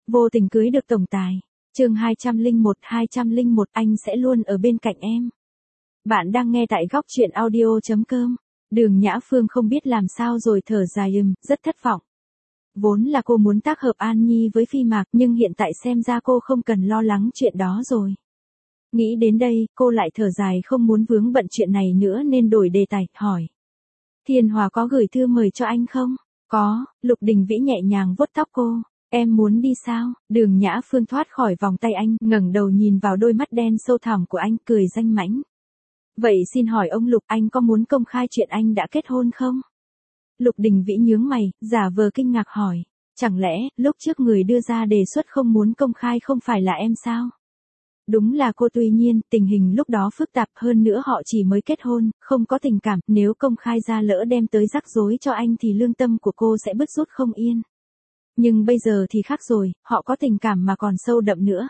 Vô tình cưới được tổng tài. Chương 201 anh sẽ luôn ở bên cạnh em. Bạn đang nghe tại góc truyện audio.com. Đường Nhã Phương không biết làm sao rồi thở dài rất thất vọng. Vốn là cô muốn tác hợp An Nhi với Phi Mạc nhưng hiện tại xem ra cô không cần lo lắng chuyện đó rồi. Nghĩ đến đây, cô lại thở dài không muốn vướng bận chuyện này nữa nên đổi đề tài, hỏi. Thiên Hòa có gửi thư mời cho anh không? Có, Lục Đình Vĩ nhẹ nhàng vuốt tóc cô. Em muốn đi sao? Đường Nhã Phương thoát khỏi vòng tay anh, ngẩng đầu nhìn vào đôi mắt đen sâu thẳm của anh, cười danh mãnh. Vậy xin hỏi ông Lục, anh có muốn công khai chuyện anh đã kết hôn không? Lục Đình Vĩ nhướng mày, giả vờ kinh ngạc hỏi. Chẳng lẽ, lúc trước người đưa ra đề xuất không muốn công khai không phải là em sao? Đúng là cô, tuy nhiên, tình hình lúc đó phức tạp hơn nữa họ chỉ mới kết hôn, không có tình cảm, nếu công khai ra lỡ đem tới rắc rối cho anh thì lương tâm của cô sẽ bứt rút không yên. Nhưng bây giờ thì khác rồi, họ có tình cảm mà còn sâu đậm nữa.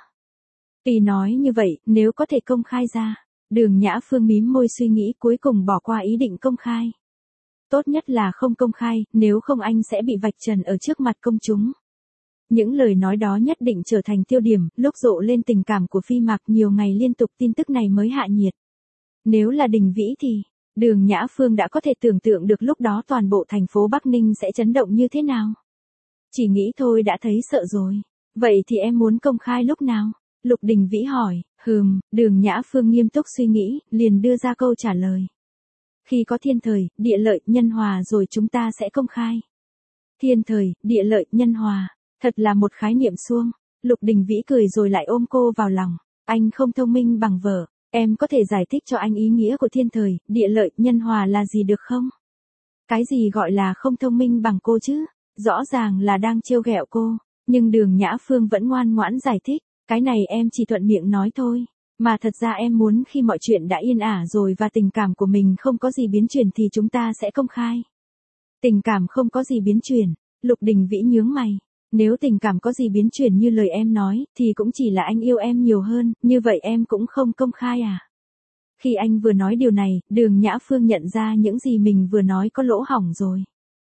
Vì nói như vậy, nếu có thể công khai ra, Đường Nhã Phương mím môi suy nghĩ cuối cùng bỏ qua ý định công khai. Tốt nhất là không công khai, nếu không anh sẽ bị vạch trần ở trước mặt công chúng. Những lời nói đó nhất định trở thành tiêu điểm, lúc rộ lên tình cảm của Phi Mạc nhiều ngày liên tục tin tức này mới hạ nhiệt. Nếu là Đình Vĩ thì, Đường Nhã Phương đã có thể tưởng tượng được lúc đó toàn bộ thành phố Bắc Ninh sẽ chấn động như thế nào. Chỉ nghĩ thôi đã thấy sợ rồi. Vậy thì em muốn công khai lúc nào? Lục Đình Vĩ hỏi. Đường Nhã Phương nghiêm túc suy nghĩ, liền đưa ra câu trả lời. Khi có thiên thời, địa lợi, nhân hòa rồi chúng ta sẽ công khai. Thiên thời, địa lợi, nhân hòa. Thật là một khái niệm suông. Lục Đình Vĩ cười rồi lại ôm cô vào lòng. Anh không thông minh bằng vợ. Em có thể giải thích cho anh ý nghĩa của thiên thời, địa lợi, nhân hòa là gì được không? Cái gì gọi là không thông minh bằng cô chứ? Rõ ràng là đang trêu ghẹo cô. Nhưng Đường Nhã Phương vẫn ngoan ngoãn giải thích. Cái này em chỉ thuận miệng nói thôi. Mà thật ra em muốn khi mọi chuyện đã yên ả rồi và tình cảm của mình không có gì biến chuyển thì chúng ta sẽ công khai. Tình cảm không có gì biến chuyển. Lục Đình Vĩ nhướng mày. Nếu tình cảm có gì biến chuyển như lời em nói, thì cũng chỉ là anh yêu em nhiều hơn, như vậy em cũng không công khai à? Khi anh vừa nói điều này, Đường Nhã Phương nhận ra những gì mình vừa nói có lỗ hổng rồi.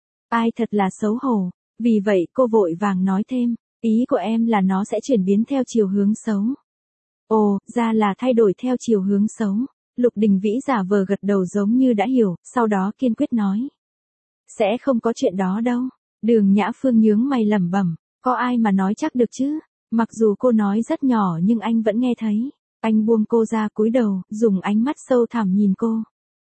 Ai thật là xấu hổ. Vì vậy cô vội vàng nói thêm, ý của em là nó sẽ chuyển biến theo chiều hướng xấu. Ồ, ra là thay đổi theo chiều hướng xấu. Lục Đình Vĩ giả vờ gật đầu giống như đã hiểu, sau đó kiên quyết nói. Sẽ không có chuyện đó đâu. Đường Nhã Phương nhướng mày lẩm bẩm, có ai mà nói chắc được chứ? Mặc dù cô nói rất nhỏ nhưng anh vẫn nghe thấy. Anh buông cô ra cúi đầu, dùng ánh mắt sâu thẳm nhìn cô.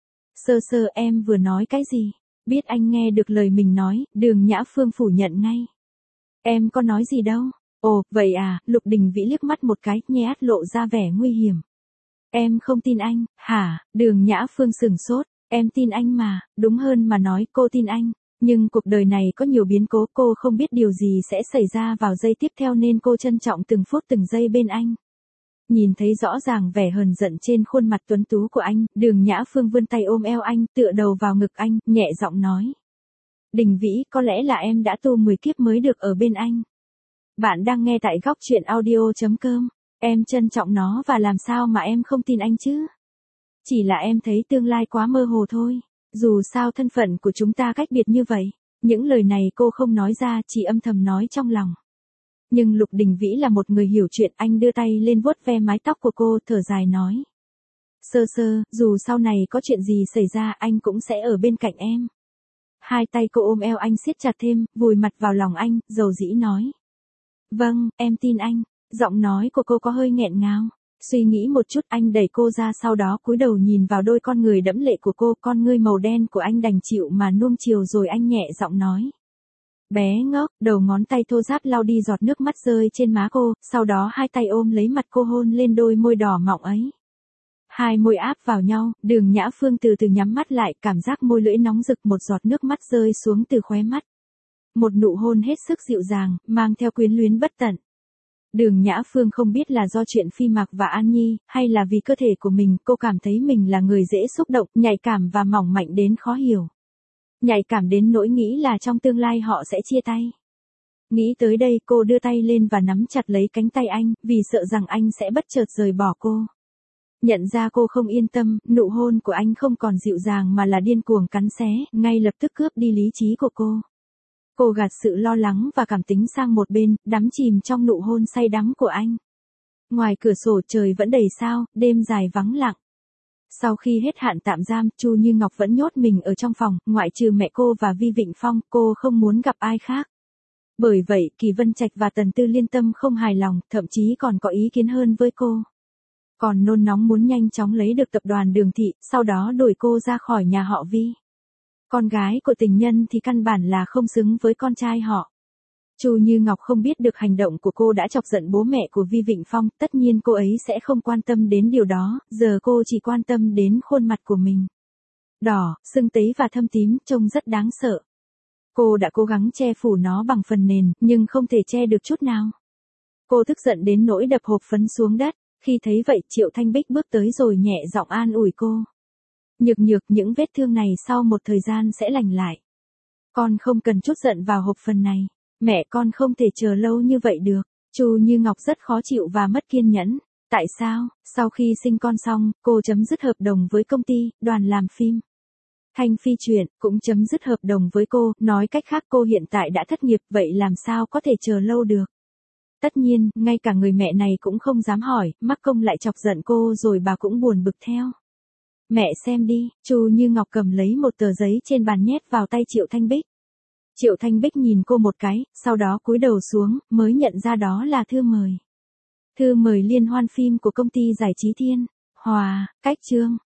Sơ em vừa nói cái gì? Biết anh nghe được lời mình nói, Đường Nhã Phương phủ nhận ngay. Em có nói gì đâu. Ồ, vậy à, Lục Đình Vĩ liếc mắt một cái, nhếch lộ ra vẻ nguy hiểm. Em không tin anh, hả? Đường Nhã Phương sửng sốt, em tin anh mà, đúng hơn mà nói cô tin anh. Nhưng cuộc đời này có nhiều biến cố, cô không biết điều gì sẽ xảy ra vào giây tiếp theo nên cô trân trọng từng phút từng giây bên anh. Nhìn thấy rõ ràng vẻ hờn giận trên khuôn mặt tuấn tú của anh, Đường Nhã Phương vươn tay ôm eo anh, tựa đầu vào ngực anh, nhẹ giọng nói. Đình Vĩ, có lẽ là em đã tu 10 kiếp mới được ở bên anh. Bạn đang nghe tại góc truyện audio.com. Em trân trọng nó và làm sao mà em không tin anh chứ? Chỉ là em thấy tương lai quá mơ hồ thôi. Dù sao thân phận của chúng ta cách biệt như vậy. Những lời này cô không nói ra, chỉ âm thầm nói trong lòng. Nhưng Lục Đình Vĩ là một người hiểu chuyện, anh đưa tay lên vuốt ve mái tóc của cô, thở dài nói. Sơ, dù sau này có chuyện gì xảy ra anh cũng sẽ ở bên cạnh em. Hai tay cô ôm eo anh siết chặt thêm, vùi mặt vào lòng anh, dầu dĩ nói. Vâng, em tin anh. Giọng nói của cô có hơi nghẹn ngào. Suy nghĩ một chút anh đẩy cô ra, sau đó cúi đầu nhìn vào đôi con người đẫm lệ của cô, con ngươi màu đen của anh đành chịu mà nuông chiều rồi anh nhẹ giọng nói. Bé ngốc, đầu ngón tay thô ráp lau đi giọt nước mắt rơi trên má cô, sau đó hai tay ôm lấy mặt cô hôn lên đôi môi đỏ mọng ấy. Hai môi áp vào nhau, Đường Nhã Phương từ từ nhắm mắt lại, cảm giác môi lưỡi nóng rực, một giọt nước mắt rơi xuống từ khóe mắt. Một nụ hôn hết sức dịu dàng, mang theo quyến luyến bất tận. Đường Nhã Phương không biết là do chuyện Phi Mạc và An Nhi, hay là vì cơ thể của mình, cô cảm thấy mình là người dễ xúc động, nhạy cảm và mỏng mảnh đến khó hiểu. Nhạy cảm đến nỗi nghĩ là trong tương lai họ sẽ chia tay. Nghĩ tới đây cô đưa tay lên và nắm chặt lấy cánh tay anh, vì sợ rằng anh sẽ bất chợt rời bỏ cô. Nhận ra cô không yên tâm, nụ hôn của anh không còn dịu dàng mà là điên cuồng cắn xé, ngay lập tức cướp đi lý trí của cô. Cô gạt sự lo lắng và cảm tính sang một bên, đắm chìm trong nụ hôn say đắm của anh. Ngoài cửa sổ trời vẫn đầy sao, đêm dài vắng lặng. Sau khi hết hạn tạm giam, Chu Như Ngọc vẫn nhốt mình ở trong phòng, ngoại trừ mẹ cô và Vi Vịnh Phong, cô không muốn gặp ai khác. Bởi vậy, Kỳ Vân Trạch và Tần Tư Liên Tâm không hài lòng, thậm chí còn có ý kiến hơn với cô. Còn nôn nóng muốn nhanh chóng lấy được tập đoàn Đường Thị, sau đó đuổi cô ra khỏi nhà họ Vi. Con gái của tình nhân thì căn bản là không xứng với con trai họ. Chu Như Ngọc không biết được hành động của cô đã chọc giận bố mẹ của Vi Vịnh Phong, tất nhiên cô ấy sẽ không quan tâm đến điều đó, giờ cô chỉ quan tâm đến khuôn mặt của mình. Đỏ, sưng tấy và thâm tím, trông rất đáng sợ. Cô đã cố gắng che phủ nó bằng phần nền, nhưng không thể che được chút nào. Cô tức giận đến nỗi đập hộp phấn xuống đất, khi thấy vậy Triệu Thanh Bích bước tới rồi nhẹ giọng an ủi cô. Nhược nhược, những vết thương này sau một thời gian sẽ lành lại. Con không cần trút giận vào hộp phần này. Mẹ con không thể chờ lâu như vậy được. Chu Như Ngọc rất khó chịu và mất kiên nhẫn. Tại sao, sau khi sinh con xong, cô chấm dứt hợp đồng với công ty, đoàn làm phim Thanh Phi Truyện cũng chấm dứt hợp đồng với cô, nói cách khác cô hiện tại đã thất nghiệp, vậy làm sao có thể chờ lâu được. Tất nhiên, ngay cả người mẹ này cũng không dám hỏi, mắc công lại chọc giận cô rồi bà cũng buồn bực theo. Mẹ xem đi, Chu Như Ngọc cầm lấy một tờ giấy trên bàn nhét vào tay Triệu Thanh Bích. Triệu Thanh Bích nhìn cô một cái, sau đó cúi đầu xuống, mới nhận ra đó là thư mời. Thư mời liên hoan phim của công ty giải trí Thiên Hòa, cách chương.